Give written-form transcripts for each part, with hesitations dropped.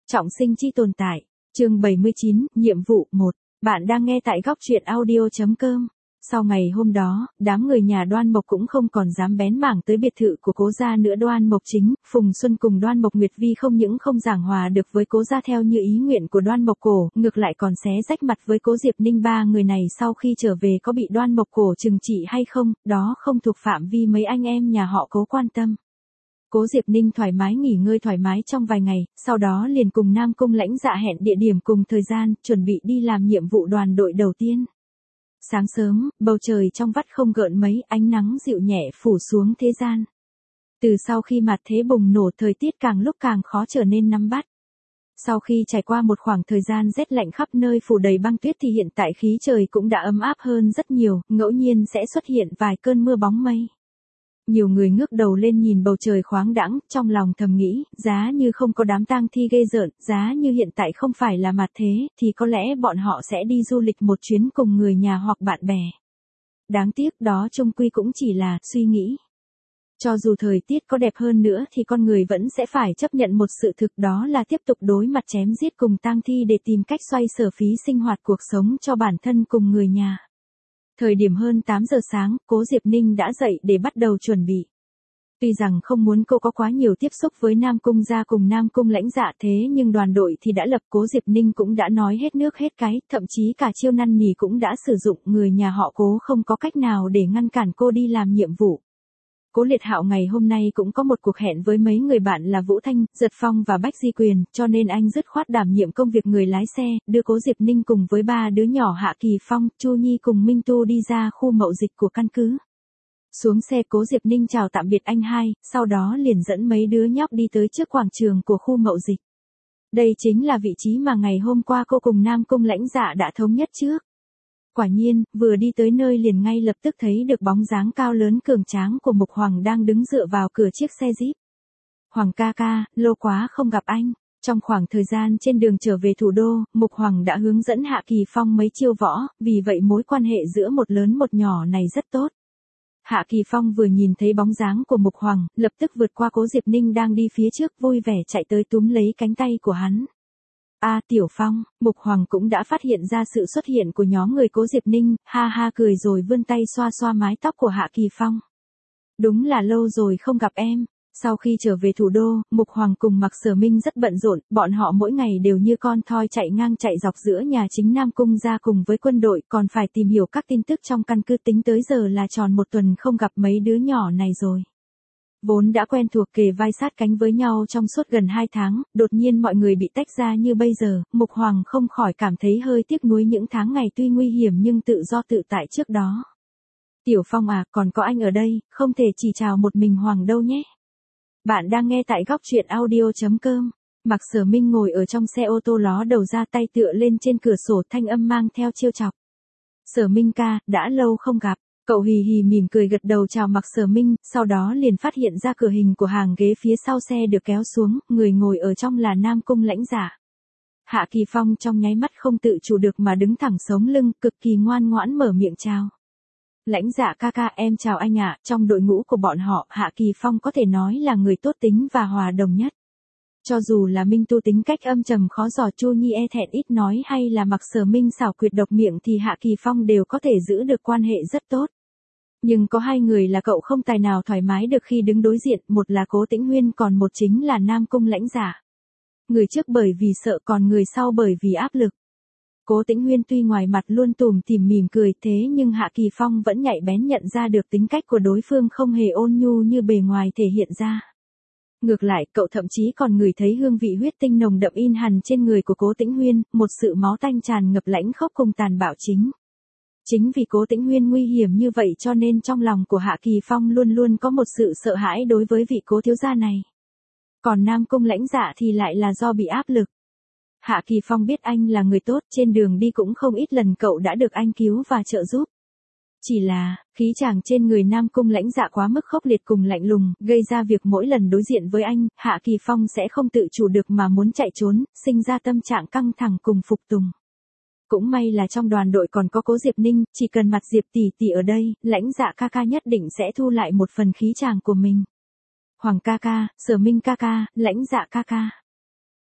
Trọng sinh chi tồn tại. Chương 79, nhiệm vụ 1. Bạn đang nghe tại góc truyện audio.com. Sau ngày hôm đó, đám người nhà Đoan Mộc cũng không còn dám bén mảng tới biệt thự của Cố gia nữa. Đoan Mộc Chính, Phùng Xuân cùng Đoan Mộc Nguyệt Vi không những không giảng hòa được với Cố gia theo như ý nguyện của Đoan Mộc Cổ, ngược lại còn xé rách mặt với Cố Diệp Ninh. Ba người này sau khi trở về có bị Đoan Mộc Cổ trừng trị hay không, đó không thuộc phạm vi mấy anh em nhà họ Cố quan tâm. Cố Diệp Ninh thoải mái nghỉ ngơi thoải mái trong vài ngày, sau đó liền cùng Nam Cung Lãnh Dạ hẹn địa điểm cùng thời gian, chuẩn bị đi làm nhiệm vụ đoàn đội đầu tiên. Sáng sớm, bầu trời trong vắt không gợn mấy, ánh nắng dịu nhẹ phủ xuống thế gian. Từ sau khi mặt thế bùng nổ, thời tiết càng lúc càng khó trở nên nắm bắt. Sau khi trải qua một khoảng thời gian rét lạnh khắp nơi phủ đầy băng tuyết thì hiện tại khí trời cũng đã ấm áp hơn rất nhiều, ngẫu nhiên sẽ xuất hiện vài cơn mưa bóng mây. Nhiều người ngước đầu lên nhìn bầu trời khoáng đãng, trong lòng thầm nghĩ, giá như không có đám tang thi ghê rợn, giá như hiện tại không phải là mặt thế, thì có lẽ bọn họ sẽ đi du lịch một chuyến cùng người nhà hoặc bạn bè. Đáng tiếc đó chung quy cũng chỉ là suy nghĩ. Cho dù thời tiết có đẹp hơn nữa thì con người vẫn sẽ phải chấp nhận một sự thực, đó là tiếp tục đối mặt chém giết cùng tang thi để tìm cách xoay sở phí sinh hoạt cuộc sống cho bản thân cùng người nhà. Thời điểm hơn 8 giờ sáng, Cố Diệp Ninh đã dậy để bắt đầu chuẩn bị. Tuy rằng không muốn cô có quá nhiều tiếp xúc với Nam Cung gia cùng Nam Cung Lãnh Dạ, thế nhưng đoàn đội thì đã lập, Cố Diệp Ninh cũng đã nói hết nước hết cái, thậm chí cả chiêu năn nỉ cũng đã sử dụng, người nhà họ Cố không có cách nào để ngăn cản cô đi làm nhiệm vụ. Cố Liệt Hạo ngày hôm nay cũng có một cuộc hẹn với mấy người bạn là Vũ Thanh, Giật Phong và Bách Di Quyền, cho nên anh dứt khoát đảm nhiệm công việc người lái xe, đưa Cố Diệp Ninh cùng với ba đứa nhỏ Hạ Kỳ Phong, Chu Nhi cùng Minh Tu đi ra khu mậu dịch của căn cứ. Xuống xe, Cố Diệp Ninh chào tạm biệt anh hai, sau đó liền dẫn mấy đứa nhóc đi tới trước quảng trường của khu mậu dịch. Đây chính là vị trí mà ngày hôm qua cô cùng Nam Cung Lãnh Dạ đã thống nhất trước. Quả nhiên, vừa đi tới nơi liền ngay lập tức thấy được bóng dáng cao lớn cường tráng của Mục Hoàng đang đứng dựa vào cửa chiếc xe Jeep. Hoàng ca ca, lâu quá không gặp anh. Trong khoảng thời gian trên đường trở về thủ đô, Mục Hoàng đã hướng dẫn Hạ Kỳ Phong mấy chiêu võ, vì vậy mối quan hệ giữa một lớn một nhỏ này rất tốt. Hạ Kỳ Phong vừa nhìn thấy bóng dáng của Mục Hoàng, lập tức vượt qua Cố Diệp Ninh đang đi phía trước, vui vẻ chạy tới túm lấy cánh tay của hắn. Tiểu Phong, Mục Hoàng cũng đã phát hiện ra sự xuất hiện của nhóm người Cố Diệp Ninh, ha ha cười rồi vươn tay xoa xoa mái tóc của Hạ Kỳ Phong. Đúng là lâu rồi không gặp em. Sau khi trở về thủ đô, Mục Hoàng cùng Mạc Sở Minh rất bận rộn, bọn họ mỗi ngày đều như con thoi chạy ngang chạy dọc giữa nhà chính Nam Cung gia cùng với quân đội, còn phải tìm hiểu các tin tức trong căn cứ, tính tới giờ là tròn một tuần không gặp mấy đứa nhỏ này rồi. Vốn đã quen thuộc kề vai sát cánh với nhau trong suốt gần 2 tháng, đột nhiên mọi người bị tách ra như bây giờ, Mục Hoàng không khỏi cảm thấy hơi tiếc nuối những tháng ngày tuy nguy hiểm nhưng tự do tự tại trước đó. Tiểu Phong à, còn có anh ở đây, không thể chỉ chào một mình Hoàng đâu nhé. Bạn đang nghe tại góc truyện audio.com. Mạc Sở Minh ngồi ở trong xe ô tô ló đầu ra, tay tựa lên trên cửa sổ, thanh âm mang theo trêu chọc. Sở Minh ca, đã lâu không gặp. Cậu hì hì mỉm cười gật đầu chào Mạc Sở Minh, sau đó liền phát hiện ra cửa hình của hàng ghế phía sau xe được kéo xuống, người ngồi ở trong là Nam Cung Lãnh Dạ. Hạ Kỳ Phong trong nháy mắt không tự chủ được mà đứng thẳng sống lưng, cực kỳ ngoan ngoãn mở miệng chào. Lãnh Dạ ca ca, em chào anh ạ. Trong đội ngũ của bọn họ, Hạ Kỳ Phong có thể nói là người tốt tính và hòa đồng nhất. Cho dù là Minh Tu tính cách âm trầm khó dò, Chu Nhi e thẹn ít nói, hay là Mạc Sở Minh xảo quyệt độc miệng thì Hạ Kỳ Phong đều có thể giữ được quan hệ rất tốt. Nhưng có hai người là cậu không tài nào thoải mái được khi đứng đối diện, một là Cố Tĩnh Huyên, còn một chính là Nam Cung Lãnh Dạ. Người trước bởi vì sợ, còn người sau bởi vì áp lực. Cố Tĩnh Huyên tuy ngoài mặt luôn tủm tỉm mỉm cười, thế nhưng Hạ Kỳ Phong vẫn nhạy bén nhận ra được tính cách của đối phương không hề ôn nhu như bề ngoài thể hiện ra. Ngược lại, cậu thậm chí còn ngửi thấy hương vị huyết tinh nồng đậm in hằn trên người của Cố Tĩnh Huyên, một sự máu tanh tràn ngập lãnh khốc cùng tàn bạo chính. Chính vì Cố Tĩnh Huyên nguy hiểm như vậy cho nên trong lòng của Hạ Kỳ Phong luôn luôn có một sự sợ hãi đối với vị Cố thiếu gia này. Còn Nam Cung Lãnh Dạ thì lại là do bị áp lực. Hạ Kỳ Phong biết anh là người tốt, trên đường đi cũng không ít lần cậu đã được anh cứu và trợ giúp. Chỉ là, khí chàng trên người Nam Cung Lãnh Dạ quá mức khốc liệt cùng lạnh lùng, gây ra việc mỗi lần đối diện với anh, Hạ Kỳ Phong sẽ không tự chủ được mà muốn chạy trốn, sinh ra tâm trạng căng thẳng cùng phục tùng. Cũng may là trong đoàn đội còn có Cố Diệp Ninh, chỉ cần mặt Diệp tỷ tỷ ở đây, Lãnh Dạ ca ca nhất định sẽ thu lại một phần khí chàng của mình. Hoàng ca ca, Sở Minh ca ca, Lãnh Dạ ca ca.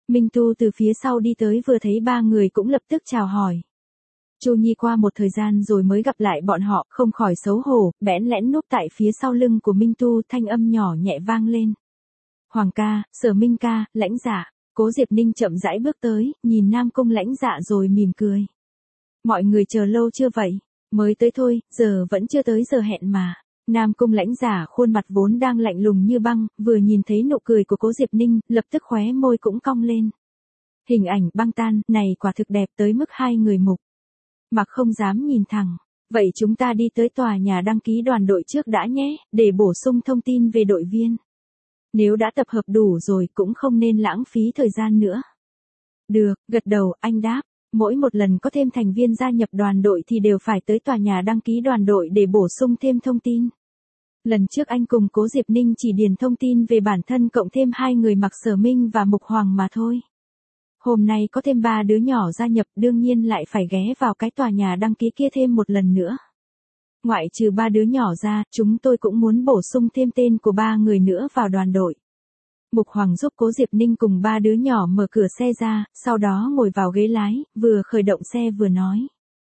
Minh Tu từ phía sau đi tới vừa thấy ba người cũng lập tức chào hỏi. Chu Nhi qua một thời gian rồi mới gặp lại bọn họ, không khỏi xấu hổ, bẽn lẽn núp tại phía sau lưng của Minh Tu, thanh âm nhỏ nhẹ vang lên. Hoàng ca, Sở Minh ca, Lãnh Dạ. Cố Diệp Ninh chậm rãi bước tới, nhìn Nam Cung Lãnh Dạ rồi mỉm cười. Mọi người chờ lâu chưa vậy? Mới tới thôi, giờ vẫn chưa tới giờ hẹn mà. Nam Cung Lãnh Dạ khuôn mặt vốn đang lạnh lùng như băng, vừa nhìn thấy nụ cười của Cố Diệp Ninh, lập tức khóe môi cũng cong lên. Hình ảnh băng tan, này quả thực đẹp tới mức hai người mục. Mặc không dám nhìn thẳng. Vậy chúng ta đi tới tòa nhà đăng ký đoàn đội trước đã nhé, để bổ sung thông tin về đội viên. Nếu đã tập hợp đủ rồi cũng không nên lãng phí thời gian nữa. Được, gật đầu, anh đáp. Mỗi một lần có thêm thành viên gia nhập đoàn đội thì đều phải tới tòa nhà đăng ký đoàn đội để bổ sung thêm thông tin. Lần trước anh cùng Cố Diệp Ninh chỉ điền thông tin về bản thân cộng thêm hai người Mạc Sở Minh và Mục Hoàng mà thôi. Hôm nay có thêm 3 đứa nhỏ gia nhập, đương nhiên lại phải ghé vào cái tòa nhà đăng ký kia thêm một lần nữa. Ngoại trừ 3 đứa nhỏ ra, chúng tôi cũng muốn bổ sung thêm tên của 3 người nữa vào đoàn đội. Mục Hoàng giúp Cố Diệp Ninh cùng 3 đứa nhỏ mở cửa xe ra, sau đó ngồi vào ghế lái, vừa khởi động xe vừa nói.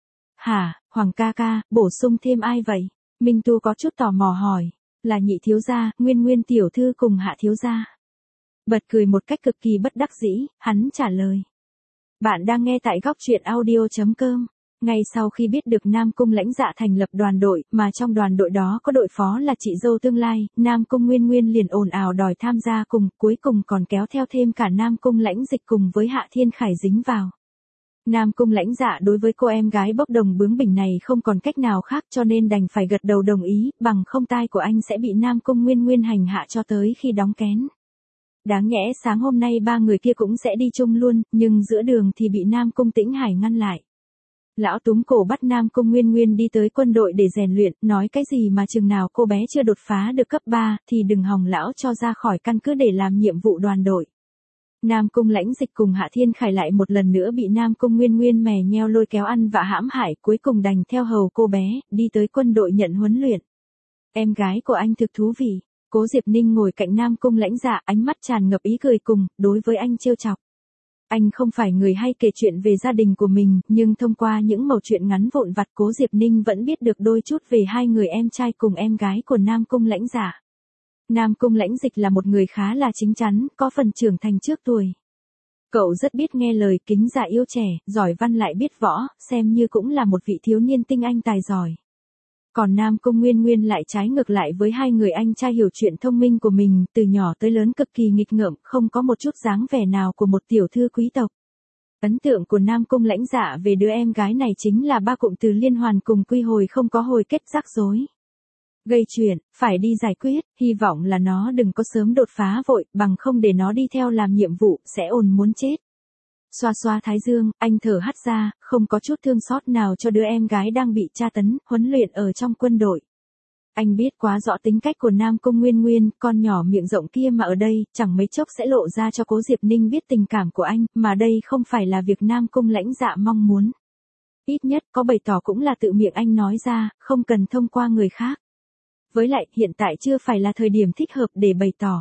Hả, Hoàng ca ca, bổ sung thêm ai vậy? Minh Tu có chút tò mò hỏi. Là Nhị thiếu gia, Nguyên tiểu thư cùng Hạ thiếu gia. Bật cười một cách cực kỳ bất đắc dĩ, hắn trả lời. Bạn đang nghe tại góc truyện audio.com. Ngay sau khi biết được Nam Cung Lãnh Dạ thành lập đoàn đội, mà trong đoàn đội đó có đội phó là chị dâu tương lai, Nam Cung Nguyên liền ồn ào đòi tham gia cùng, cuối cùng còn kéo theo thêm cả Nam Cung Lãnh Dịch cùng với Hạ Thiên Khải dính vào. Nam Cung Lãnh Dạ đối với cô em gái bốc đồng bướng bỉnh này không còn cách nào khác cho nên đành phải gật đầu đồng ý, bằng không tai của anh sẽ bị Nam Cung Nguyên hành hạ cho tới khi đóng kén. Đáng nhẽ sáng hôm nay 3 người kia cũng sẽ đi chung luôn, nhưng giữa đường thì bị Nam Cung Tĩnh Hải ngăn lại. Lão túm cổ bắt Nam Cung Nguyên đi tới quân đội để rèn luyện, nói cái gì mà chừng nào cô bé chưa đột phá được cấp 3, thì đừng hòng lão cho ra khỏi căn cứ để làm nhiệm vụ đoàn đội. Nam Cung Lãnh Dịch cùng Hạ Thiên Khải lại một lần nữa bị Nam Cung Nguyên mè nheo lôi kéo ăn vạ hãm hại, cuối cùng đành theo hầu cô bé, đi tới quân đội nhận huấn luyện. Em gái của anh thực thú vị. Cố Diệp Ninh ngồi cạnh Nam Cung Lãnh Dạ, ánh mắt tràn ngập ý cười cùng, đối với anh trêu chọc. Anh không phải người hay kể chuyện về gia đình của mình, nhưng thông qua những mẩu chuyện ngắn vụn vặt Cố Diệp Ninh vẫn biết được đôi chút về hai người em trai cùng em gái của Nam Cung Lãnh Dạ. Nam Cung Lãnh Dịch là một người khá là chín chắn, có phần trưởng thành trước tuổi. Cậu rất biết nghe lời, kính dạ yêu trẻ, giỏi văn lại biết võ, xem như cũng là một vị thiếu niên tinh anh tài giỏi. Còn Nam Cung Nguyên lại trái ngược lại với hai người anh trai hiểu chuyện thông minh của mình, từ nhỏ tới lớn cực kỳ nghịch ngợm, không có một chút dáng vẻ nào của một tiểu thư quý tộc. Ấn tượng của Nam Cung Lãnh Dạ về đứa em gái này chính là 3 cụm từ liên hoàn cùng quy hồi không có hồi kết rắc rối. Gây chuyện, phải đi giải quyết, hy vọng là nó đừng có sớm đột phá vội, bằng không để nó đi theo làm nhiệm vụ, sẽ ồn muốn chết. Xoa xoa thái dương, anh thở hắt ra, không có chút thương xót nào cho đứa em gái đang bị tra tấn, huấn luyện ở trong quân đội. Anh biết quá rõ tính cách của Nam Cung Nguyên, con nhỏ miệng rộng kia mà ở đây, chẳng mấy chốc sẽ lộ ra cho Cố Diệp Ninh biết tình cảm của anh, mà đây không phải là việc Nam Cung Lãnh Dạ mong muốn. Ít nhất có bày tỏ cũng là tự miệng anh nói ra, không cần thông qua người khác. Với lại, hiện tại chưa phải là thời điểm thích hợp để bày tỏ.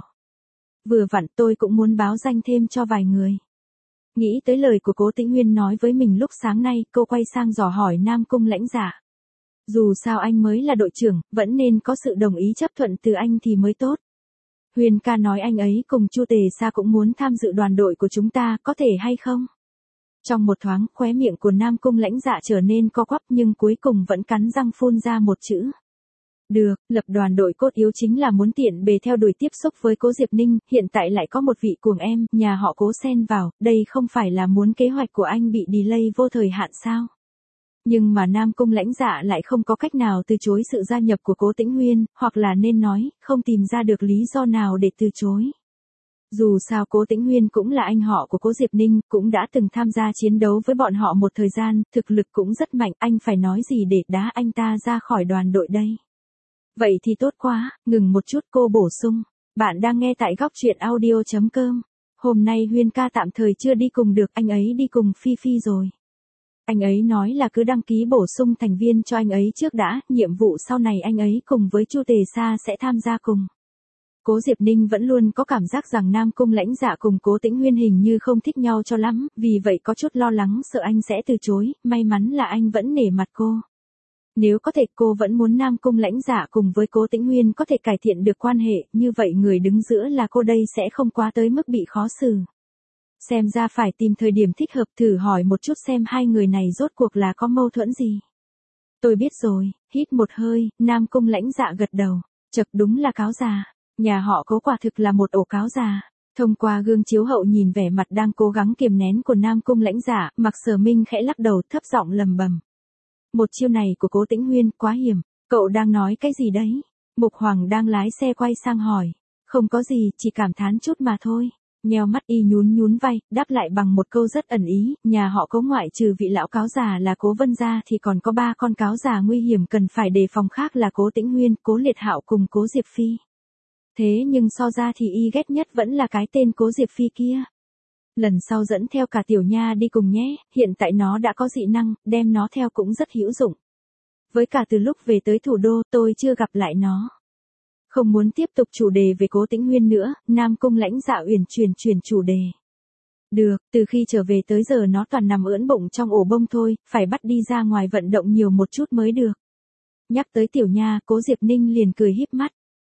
Vừa vặn tôi cũng muốn báo danh thêm cho vài người. Nghĩ tới lời của Cố Tĩnh Huyên nói với mình lúc sáng nay, cô quay sang dò hỏi Nam Cung Lãnh Dạ. Dù sao anh mới là đội trưởng, vẫn nên có sự đồng ý chấp thuận từ anh thì mới tốt. Huyên ca nói anh ấy cùng Chu Tề Sa cũng muốn tham dự đoàn đội của chúng ta, có thể hay không? Trong một thoáng, khóe miệng của Nam Cung Lãnh Dạ trở nên co quắp nhưng cuối cùng vẫn cắn răng phun ra một chữ. Được, lập đoàn đội cốt yếu chính là muốn tiện bề theo đuổi tiếp xúc với Cố Diệp Ninh, hiện tại lại có một vị cuồng em, nhà họ Cố xen vào, đây không phải là muốn kế hoạch của anh bị delay vô thời hạn sao? Nhưng mà Nam Cung Lãnh Dạ lại không có cách nào từ chối sự gia nhập của Cố Tĩnh Huyên, hoặc là nên nói, không tìm ra được lý do nào để từ chối. Dù sao Cố Tĩnh Huyên cũng là anh họ của Cố Diệp Ninh, cũng đã từng tham gia chiến đấu với bọn họ một thời gian, thực lực cũng rất mạnh, anh phải nói gì để đá anh ta ra khỏi đoàn đội đây? Vậy thì tốt quá, ngừng một chút cô bổ sung. Bạn đang nghe tại góc truyện audio.com. Hôm nay Huyên ca tạm thời chưa đi cùng được, anh ấy đi cùng Phi Phi rồi. Anh ấy nói là cứ đăng ký bổ sung thành viên cho anh ấy trước đã, nhiệm vụ sau này anh ấy cùng với Chu Tề Sa sẽ tham gia cùng. Cố Diệp Ninh vẫn luôn có cảm giác rằng Nam Cung Lãnh Dạ cùng Cố Tĩnh Huyên hình như không thích nhau cho lắm, vì vậy có chút lo lắng sợ anh sẽ từ chối, may mắn là anh vẫn nể mặt cô. Nếu có thể cô vẫn muốn Nam Cung Lãnh Dạ cùng với Cố Tĩnh Huyên có thể cải thiện được quan hệ, như vậy người đứng giữa là cô đây sẽ không quá tới mức bị khó xử. Xem ra phải tìm thời điểm thích hợp thử hỏi một chút xem hai người này rốt cuộc là có mâu thuẫn gì. Tôi biết rồi, hít một hơi, Nam Cung Lãnh Dạ gật đầu, chật đúng là cáo già. Nhà họ Cố quả thực là một ổ cáo già. Thông qua gương chiếu hậu nhìn vẻ mặt đang cố gắng kiềm nén của Nam Cung Lãnh Dạ, Mạc Sở Minh khẽ lắc đầu thấp giọng lầm bầm. Một chiêu này của Cố Tĩnh Huyên quá hiểm, cậu đang nói cái gì đấy? Mục Hoàng đang lái xe quay sang hỏi. Không có gì, chỉ cảm thán chút mà thôi. Nheo mắt y nhún vai, đáp lại bằng một câu rất ẩn ý, nhà họ Cố ngoại trừ vị lão cáo già là Cố Vân gia thì còn có 3 con cáo già nguy hiểm cần phải đề phòng khác là Cố Tĩnh Huyên, Cố Liệt Hạo cùng Cố Diệp Phi. Thế nhưng so ra thì y ghét nhất vẫn là cái tên Cố Diệp Phi kia. Lần sau dẫn theo cả Tiểu Nha đi cùng nhé, hiện tại nó đã có dị năng, đem nó theo cũng rất hữu dụng. Với cả từ lúc về tới thủ đô tôi chưa gặp lại nó. Không muốn tiếp tục chủ đề về Cố Tĩnh Huyên nữa, Nam Cung Lãnh Dạ uyển chuyển chủ đề. Được, từ khi trở về tới giờ nó toàn nằm ưỡn bụng trong ổ bông thôi, phải bắt đi ra ngoài vận động nhiều một chút mới được. Nhắc tới Tiểu Nha, Cố Diệp Ninh liền cười híp mắt.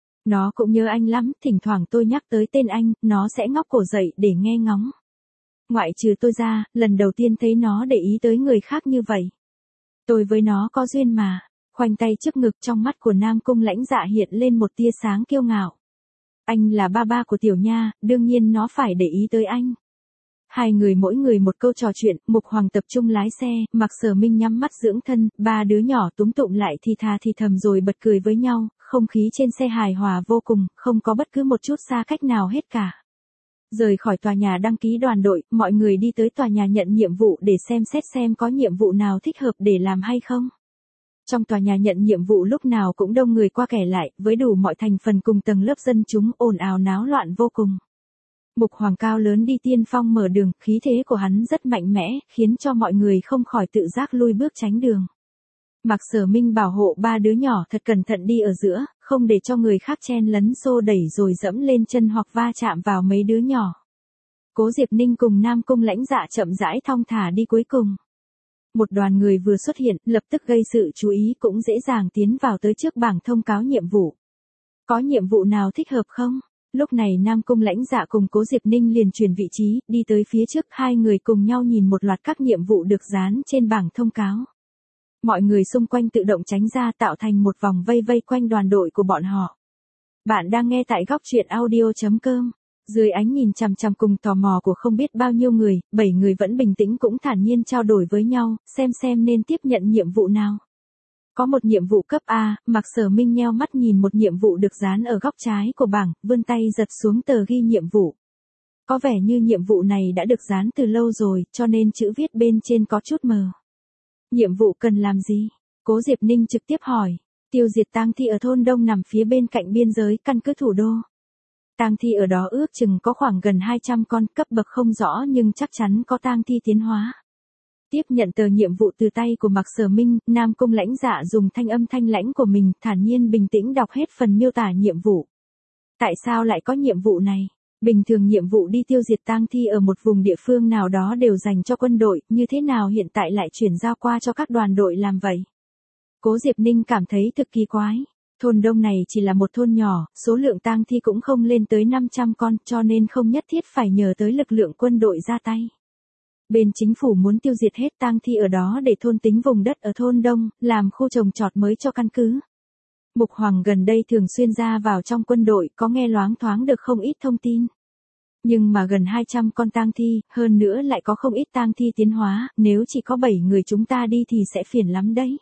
Nó cũng nhớ anh lắm, thỉnh thoảng tôi nhắc tới tên anh, nó sẽ ngóc cổ dậy để nghe ngóng. Ngoại trừ tôi ra, lần đầu tiên thấy nó để ý tới người khác như vậy. Tôi với nó có duyên mà. Khoanh tay trước ngực trong mắt của Nam Cung Lãnh Dạ hiện lên một tia sáng kiêu ngạo. Anh là ba của Tiểu Nha, đương nhiên nó phải để ý tới anh. Hai người mỗi người một câu trò chuyện, Mục Hoàng tập trung lái xe, Mạc Sở Minh nhắm mắt dưỡng thân, 3 đứa nhỏ túm tụm lại thì thà thì thầm rồi bật cười với nhau, không khí trên xe hài hòa vô cùng, không có bất cứ một chút xa cách nào hết cả. Rời khỏi tòa nhà đăng ký đoàn đội, mọi người đi tới tòa nhà nhận nhiệm vụ để xem xét xem có nhiệm vụ nào thích hợp để làm hay không. Trong tòa nhà nhận nhiệm vụ lúc nào cũng đông người qua kẻ lại, với đủ mọi thành phần cùng tầng lớp dân chúng ồn ào náo loạn vô cùng. Mục Hoàng cao lớn đi tiên phong mở đường, khí thế của hắn rất mạnh mẽ, khiến cho mọi người không khỏi tự giác lui bước tránh đường. Mạc Sở Minh bảo hộ 3 đứa nhỏ thật cẩn thận đi ở giữa, không để cho người khác chen lấn xô đẩy rồi dẫm lên chân hoặc va chạm vào mấy đứa nhỏ. Cố Diệp Ninh cùng Nam Cung Lãnh Dạ chậm rãi thong thả đi cuối cùng. Một đoàn người vừa xuất hiện, lập tức gây sự chú ý cũng dễ dàng tiến vào tới trước bảng thông cáo nhiệm vụ. Có nhiệm vụ nào thích hợp không? Lúc này Nam Cung Lãnh Dạ cùng Cố Diệp Ninh liền chuyển vị trí, đi tới phía trước, hai người cùng nhau nhìn một loạt các nhiệm vụ được dán trên bảng thông cáo. Mọi người xung quanh tự động tránh ra tạo thành một vòng vây quanh đoàn đội của bọn họ. Bạn đang nghe tại góc truyện audio.com. Dưới ánh nhìn chằm chằm cùng tò mò của không biết bao nhiêu người, 7 người vẫn bình tĩnh cũng thản nhiên trao đổi với nhau, xem nên tiếp nhận nhiệm vụ nào. Có một nhiệm vụ cấp A, Mạc Sở Minh nheo mắt nhìn một nhiệm vụ được dán ở góc trái của bảng, vươn tay giật xuống tờ ghi nhiệm vụ. Có vẻ như nhiệm vụ này đã được dán từ lâu rồi, cho nên chữ viết bên trên có chút mờ. Nhiệm vụ cần làm gì? Cố Diệp Ninh trực tiếp hỏi. Tiêu diệt tang thi ở thôn Đông nằm phía bên cạnh biên giới căn cứ thủ đô. Tang thi ở đó ước chừng có khoảng gần 200 con, cấp bậc không rõ nhưng chắc chắn có tang thi tiến hóa. Tiếp nhận tờ nhiệm vụ từ tay của Mạc Sở Minh, Nam Cung Lãnh Dạ dùng thanh âm thanh lãnh của mình, thản nhiên bình tĩnh đọc hết phần miêu tả nhiệm vụ. Tại sao lại có nhiệm vụ này? Bình thường nhiệm vụ đi tiêu diệt tang thi ở một vùng địa phương nào đó đều dành cho quân đội, như thế nào hiện tại lại chuyển giao qua cho các đoàn đội làm vậy? Cố Diệp Ninh cảm thấy thực kỳ quái. Thôn Đông này chỉ là một thôn nhỏ, số lượng tang thi cũng không lên tới 500 con, cho nên không nhất thiết phải nhờ tới lực lượng quân đội ra tay. Bên chính phủ muốn tiêu diệt hết tang thi ở đó để thôn tính vùng đất ở thôn Đông, làm khu trồng trọt mới cho căn cứ. Mục Hoàng gần đây thường xuyên ra vào trong quân đội, có nghe loáng thoáng được không ít thông tin. Nhưng mà gần 200 con tang thi, hơn nữa lại có không ít tang thi tiến hóa, nếu chỉ có 7 người chúng ta đi thì sẽ phiền lắm đấy.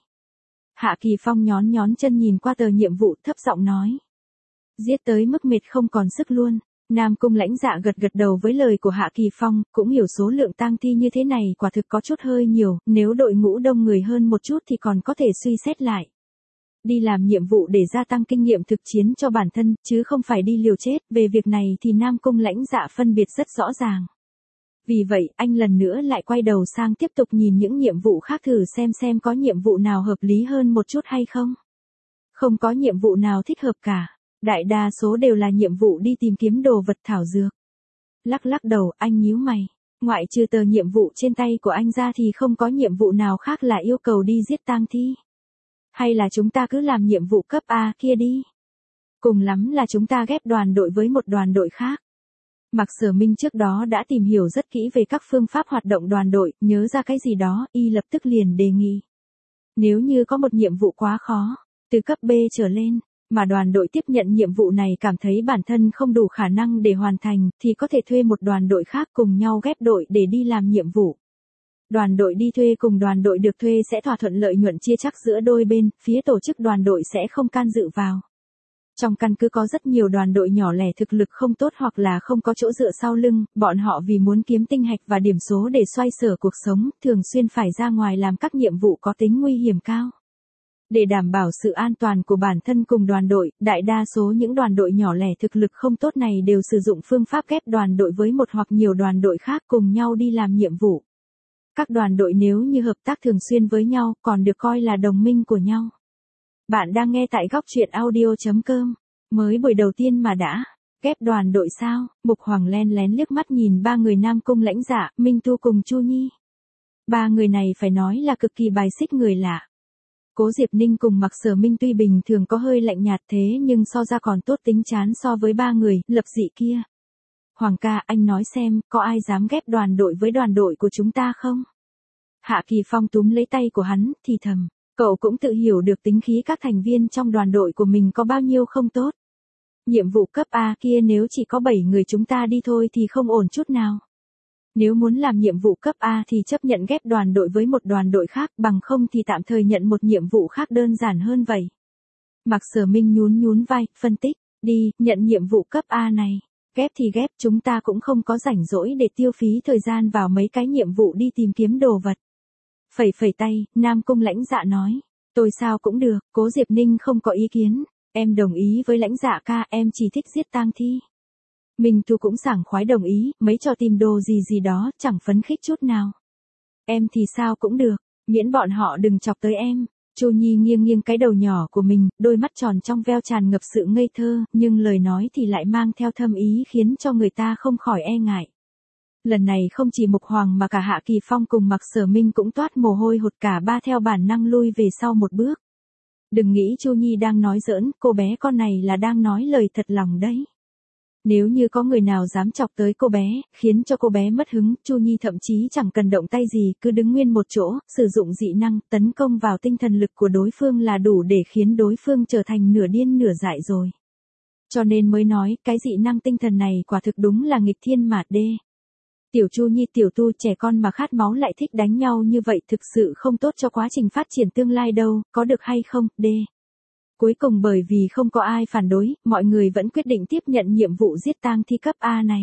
Hạ Kỳ Phong nhón chân nhìn qua tờ nhiệm vụ thấp giọng nói. Giết tới mức mệt không còn sức luôn. Nam Cung Lãnh Dạ gật đầu với lời của Hạ Kỳ Phong, cũng hiểu số lượng tang thi như thế này quả thực có chút hơi nhiều, nếu đội ngũ đông người hơn một chút thì còn có thể suy xét lại. Đi làm nhiệm vụ để gia tăng kinh nghiệm thực chiến cho bản thân, chứ không phải đi liều chết, về việc này thì Nam Cung Lãnh Dạ phân biệt rất rõ ràng. Vì vậy, anh lần nữa lại quay đầu sang tiếp tục nhìn những nhiệm vụ khác thử xem có nhiệm vụ nào hợp lý hơn một chút hay không. Không có nhiệm vụ nào thích hợp cả. Đại đa số đều là nhiệm vụ đi tìm kiếm đồ vật thảo dược. Lắc lắc đầu, anh nhíu mày. Ngoại trừ tờ nhiệm vụ trên tay của anh ra thì không có nhiệm vụ nào khác là yêu cầu đi giết tang thi. Hay là chúng ta cứ làm nhiệm vụ cấp A kia đi. Cùng lắm là chúng ta ghép đoàn đội với một đoàn đội khác. Mạc Sở Minh trước đó đã tìm hiểu rất kỹ về các phương pháp hoạt động đoàn đội, nhớ ra cái gì đó, y lập tức liền đề nghị. Nếu như có một nhiệm vụ quá khó, từ cấp B trở lên, mà đoàn đội tiếp nhận nhiệm vụ này cảm thấy bản thân không đủ khả năng để hoàn thành, thì có thể thuê một đoàn đội khác cùng nhau ghép đội để đi làm nhiệm vụ. Đoàn đội đi thuê cùng đoàn đội được thuê sẽ thỏa thuận lợi nhuận chia chác giữa đôi bên, phía tổ chức đoàn đội sẽ không can dự vào. Trong căn cứ có rất nhiều đoàn đội nhỏ lẻ thực lực không tốt hoặc là không có chỗ dựa sau lưng, bọn họ vì muốn kiếm tinh hạch và điểm số để xoay sở cuộc sống, thường xuyên phải ra ngoài làm các nhiệm vụ có tính nguy hiểm cao. Để đảm bảo sự an toàn của bản thân cùng đoàn đội, đại đa số những đoàn đội nhỏ lẻ thực lực không tốt này đều sử dụng phương pháp ghép đoàn đội với một hoặc nhiều đoàn đội khác cùng nhau đi làm nhiệm vụ. Các đoàn đội nếu như hợp tác thường xuyên với nhau, còn được coi là đồng minh của nhau. Bạn đang nghe tại góc truyện audio.com. Mới buổi đầu tiên mà đã ghép đoàn đội sao? Mục Hoàng len lén liếc mắt nhìn ba người Nam Cung Lãnh Dạ, Minh Tu cùng Chu Nhi. Ba người này phải nói là cực kỳ bài xích người lạ. Cố Diệp Ninh cùng Mạc Sở Minh tuy bình thường có hơi lạnh nhạt thế nhưng so ra còn tốt tính chán so với ba người lập dị kia. Hoàng ca, anh nói xem, có ai dám ghép đoàn đội với đoàn đội của chúng ta không? Hạ Kỳ Phong túm lấy tay của hắn, thì thầm. Cậu cũng tự hiểu được tính khí các thành viên trong đoàn đội của mình có bao nhiêu không tốt. Nhiệm vụ cấp A kia nếu chỉ có 7 người chúng ta đi thôi thì không ổn chút nào. Nếu muốn làm nhiệm vụ cấp A thì chấp nhận ghép đoàn đội với một đoàn đội khác, bằng không thì tạm thời nhận một nhiệm vụ khác đơn giản hơn vậy. Mạc Sở Minh nhún vai, phân tích, đi, nhận nhiệm vụ cấp A này. Ghép thì ghép, chúng ta cũng không có rảnh rỗi để tiêu phí thời gian vào mấy cái nhiệm vụ đi tìm kiếm đồ vật. Phẩy phẩy tay, Nam Cung Lãnh Dạ nói. Tôi sao cũng được, Cố Diệp Ninh không có ý kiến. Em đồng ý với Lãnh Dạ ca, em chỉ thích giết tang thi. Minh Tu cũng sảng khoái đồng ý, mấy trò tìm đồ gì đó, chẳng phấn khích chút nào. Em thì sao cũng được, miễn bọn họ đừng chọc tới em. Chu Nhi nghiêng cái đầu nhỏ của mình, đôi mắt tròn trong veo tràn ngập sự ngây thơ, nhưng lời nói thì lại mang theo thâm ý khiến cho người ta không khỏi e ngại. Lần này không chỉ Mục Hoàng mà cả Hạ Kỳ Phong cùng Mạc Sở Minh cũng toát mồ hôi hột, cả ba theo bản năng lui về sau một bước. Đừng nghĩ Chu Nhi đang nói giỡn, cô bé con này là đang nói lời thật lòng đấy. Nếu như có người nào dám chọc tới cô bé, khiến cho cô bé mất hứng, Chu Nhi thậm chí chẳng cần động tay gì, cứ đứng nguyên một chỗ, sử dụng dị năng, tấn công vào tinh thần lực của đối phương là đủ để khiến đối phương trở thành nửa điên nửa dại rồi. Cho nên mới nói, cái dị năng tinh thần này quả thực đúng là nghịch thiên mà đê. Tiểu Chu Nhi tiểu tu trẻ con mà khát máu lại thích đánh nhau như vậy thực sự không tốt cho quá trình phát triển tương lai đâu, có được hay không, đê. Cuối cùng bởi vì không có ai phản đối, mọi người vẫn quyết định tiếp nhận nhiệm vụ giết tang thi cấp A này.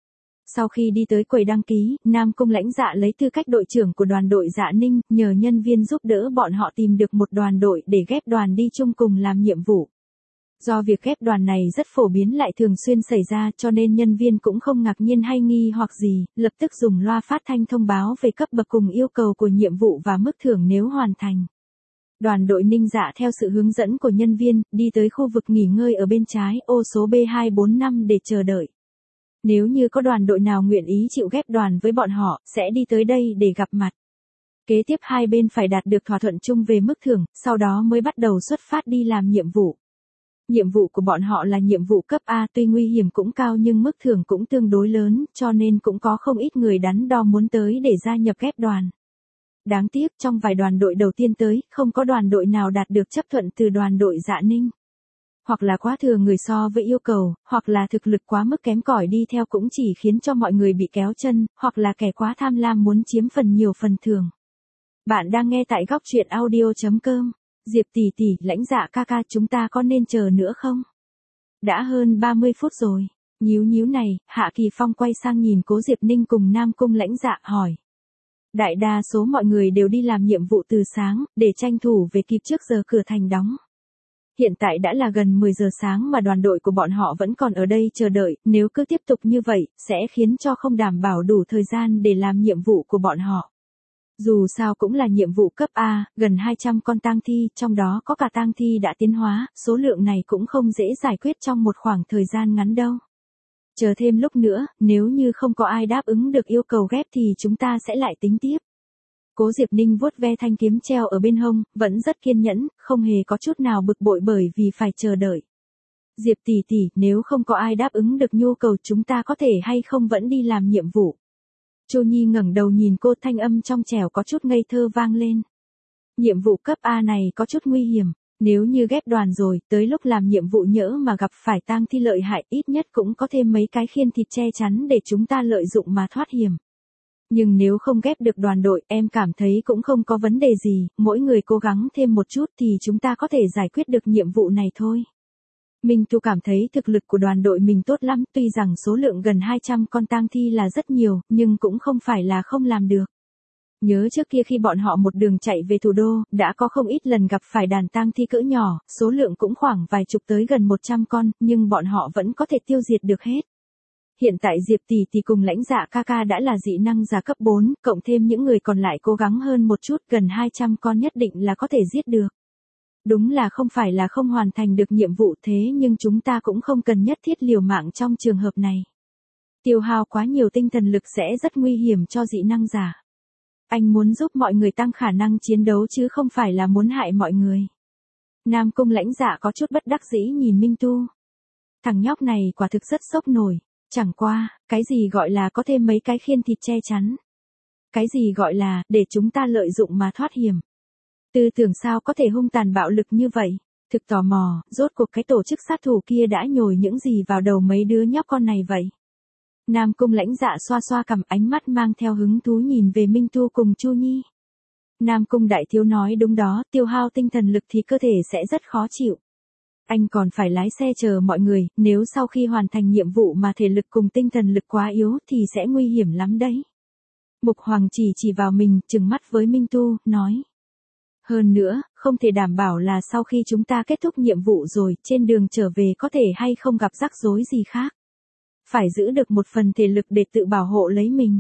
Sau khi đi tới quầy đăng ký, Nam Cung Lãnh Dạ lấy tư cách đội trưởng của đoàn đội Dạ Ninh, nhờ nhân viên giúp đỡ bọn họ tìm được một đoàn đội để ghép đoàn đi chung cùng làm nhiệm vụ. Do việc ghép đoàn này rất phổ biến lại thường xuyên xảy ra cho nên nhân viên cũng không ngạc nhiên hay nghi hoặc gì, lập tức dùng loa phát thanh thông báo về cấp bậc cùng yêu cầu của nhiệm vụ và mức thưởng nếu hoàn thành. Đoàn đội Ninh Dạ theo sự hướng dẫn của nhân viên, đi tới khu vực nghỉ ngơi ở bên trái, ô số B245 để chờ đợi. Nếu như có đoàn đội nào nguyện ý chịu ghép đoàn với bọn họ, sẽ đi tới đây để gặp mặt. Kế tiếp hai bên phải đạt được thỏa thuận chung về mức thưởng, sau đó mới bắt đầu xuất phát đi làm nhiệm vụ. Nhiệm vụ của bọn họ là nhiệm vụ cấp A, tuy nguy hiểm cũng cao nhưng mức thưởng cũng tương đối lớn, cho nên cũng có không ít người đắn đo muốn tới để gia nhập ghép đoàn. Đáng tiếc trong vài đoàn đội đầu tiên tới, không có đoàn đội nào đạt được chấp thuận từ đoàn đội Dạ Ninh. Hoặc là quá thừa người so với yêu cầu, hoặc là thực lực quá mức kém cỏi đi theo cũng chỉ khiến cho mọi người bị kéo chân, hoặc là kẻ quá tham lam muốn chiếm phần nhiều phần thưởng. Bạn đang nghe tại góc truyện audio.com. Diệp tỷ tỷ, Lãnh Dạ ca ca, chúng ta có nên chờ nữa không? Đã hơn 30 phút rồi. Nhíu này, Hạ Kỳ Phong quay sang nhìn Cố Diệp Ninh cùng Nam Cung Lãnh Dạ hỏi. Đại đa số mọi người đều đi làm nhiệm vụ từ sáng, để tranh thủ về kịp trước giờ cửa thành đóng. Hiện tại đã là gần 10 giờ sáng mà đoàn đội của bọn họ vẫn còn ở đây chờ đợi, nếu cứ tiếp tục như vậy, sẽ khiến cho không đảm bảo đủ thời gian để làm nhiệm vụ của bọn họ. Dù sao cũng là nhiệm vụ cấp A, gần 200 con tang thi, trong đó có cả tang thi đã tiến hóa, số lượng này cũng không dễ giải quyết trong một khoảng thời gian ngắn đâu. Chờ thêm lúc nữa, nếu như không có ai đáp ứng được yêu cầu ghép thì chúng ta sẽ lại tính tiếp. Cố Diệp Ninh vuốt ve thanh kiếm treo ở bên hông, vẫn rất kiên nhẫn, không hề có chút nào bực bội bởi vì phải chờ đợi. Diệp tỷ tỷ, nếu không có ai đáp ứng được nhu cầu chúng ta có thể hay không vẫn đi làm nhiệm vụ. Chu Nhi ngẩng đầu nhìn cô, thanh âm trong trẻo có chút ngây thơ vang lên. Nhiệm vụ cấp A này có chút nguy hiểm, nếu như ghép đoàn rồi, tới lúc làm nhiệm vụ nhỡ mà gặp phải tang thi lợi hại ít nhất cũng có thêm mấy cái khiên thịt che chắn để chúng ta lợi dụng mà thoát hiểm. Nhưng nếu không ghép được đoàn đội, em cảm thấy cũng không có vấn đề gì, mỗi người cố gắng thêm một chút thì chúng ta có thể giải quyết được nhiệm vụ này thôi. Minh Tu cảm thấy thực lực của đoàn đội mình tốt lắm, tuy rằng số lượng gần 200 con tang thi là rất nhiều, nhưng cũng không phải là không làm được. Nhớ trước kia khi bọn họ một đường chạy về thủ đô, đã có không ít lần gặp phải đàn tang thi cỡ nhỏ, số lượng cũng khoảng vài chục tới gần 100 con, nhưng bọn họ vẫn có thể tiêu diệt được hết. Hiện tại Diệp tỷ tỷ cùng Lãnh Dạ ca ca đã là dị năng giả cấp 4, cộng thêm những người còn lại cố gắng hơn một chút, gần 200 con nhất định là có thể giết được. Đúng là không phải là không hoàn thành được nhiệm vụ thế nhưng chúng ta cũng không cần nhất thiết liều mạng trong trường hợp này. Tiêu hao quá nhiều tinh thần lực sẽ rất nguy hiểm cho dị năng giả. Anh muốn giúp mọi người tăng khả năng chiến đấu chứ không phải là muốn hại mọi người. Nam Cung Lãnh Dạ có chút bất đắc dĩ nhìn Minh Tu. Thằng nhóc này quả thực rất sốc nổi. Chẳng qua, cái gì gọi là có thêm mấy cái khiên thịt che chắn. Cái gì gọi là, để chúng ta lợi dụng mà thoát hiểm. Tư tưởng sao có thể hung tàn bạo lực như vậy, thực tò mò, rốt cuộc cái tổ chức sát thủ kia đã nhồi những gì vào đầu mấy đứa nhóc con này vậy. Nam Cung Lãnh Dạ xoa xoa cằm, ánh mắt mang theo hứng thú nhìn về Minh Tu cùng Chu Nhi. Nam Cung đại thiếu nói đúng đó, tiêu hao tinh thần lực thì cơ thể sẽ rất khó chịu. Anh còn phải lái xe chờ mọi người, nếu sau khi hoàn thành nhiệm vụ mà thể lực cùng tinh thần lực quá yếu thì sẽ nguy hiểm lắm đấy. Mục Hoàng chỉ vào mình, trừng mắt với Minh Tu, nói. Hơn nữa, không thể đảm bảo là sau khi chúng ta kết thúc nhiệm vụ rồi, trên đường trở về có thể hay không gặp rắc rối gì khác. Phải giữ được một phần thể lực để tự bảo hộ lấy mình.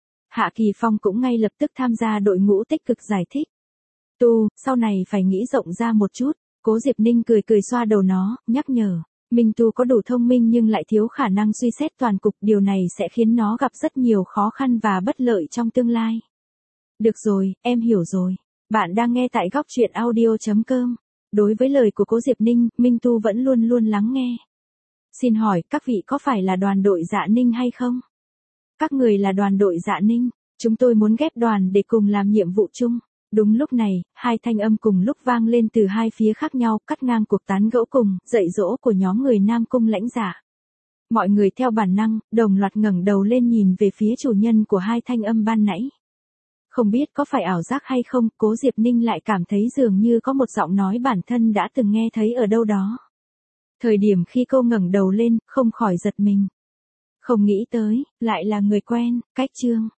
Hạ Kỳ Phong cũng ngay lập tức tham gia đội ngũ tích cực giải thích. Tu, sau này phải nghĩ rộng ra một chút. Cố Diệp Ninh cười xoa đầu nó, nhắc nhở. Minh Tu có đủ thông minh nhưng lại thiếu khả năng suy xét toàn cục, điều này sẽ khiến nó gặp rất nhiều khó khăn và bất lợi trong tương lai. Được rồi, em hiểu rồi. Bạn đang nghe tại góc truyện audio.com. Đối với lời của Cố Diệp Ninh, Minh Tu vẫn luôn luôn lắng nghe. Xin hỏi, các vị có phải là đoàn đội Dạ Ninh hay không? Các người là đoàn đội Dạ Ninh, chúng tôi muốn ghép đoàn để cùng làm nhiệm vụ chung. Đúng lúc này, hai thanh âm cùng lúc vang lên từ hai phía khác nhau, cắt ngang cuộc tán gẫu cùng, dạy dỗ của nhóm người Nam Cung Lãnh Dạ. Mọi người theo bản năng, đồng loạt ngẩng đầu lên nhìn về phía chủ nhân của hai thanh âm ban nãy. Không biết có phải ảo giác hay không, Cố Diệp Ninh lại cảm thấy dường như có một giọng nói bản thân đã từng nghe thấy ở đâu đó. Thời điểm khi cô ngẩng đầu lên, không khỏi giật mình. Không nghĩ tới, lại là người quen, Cách Trương.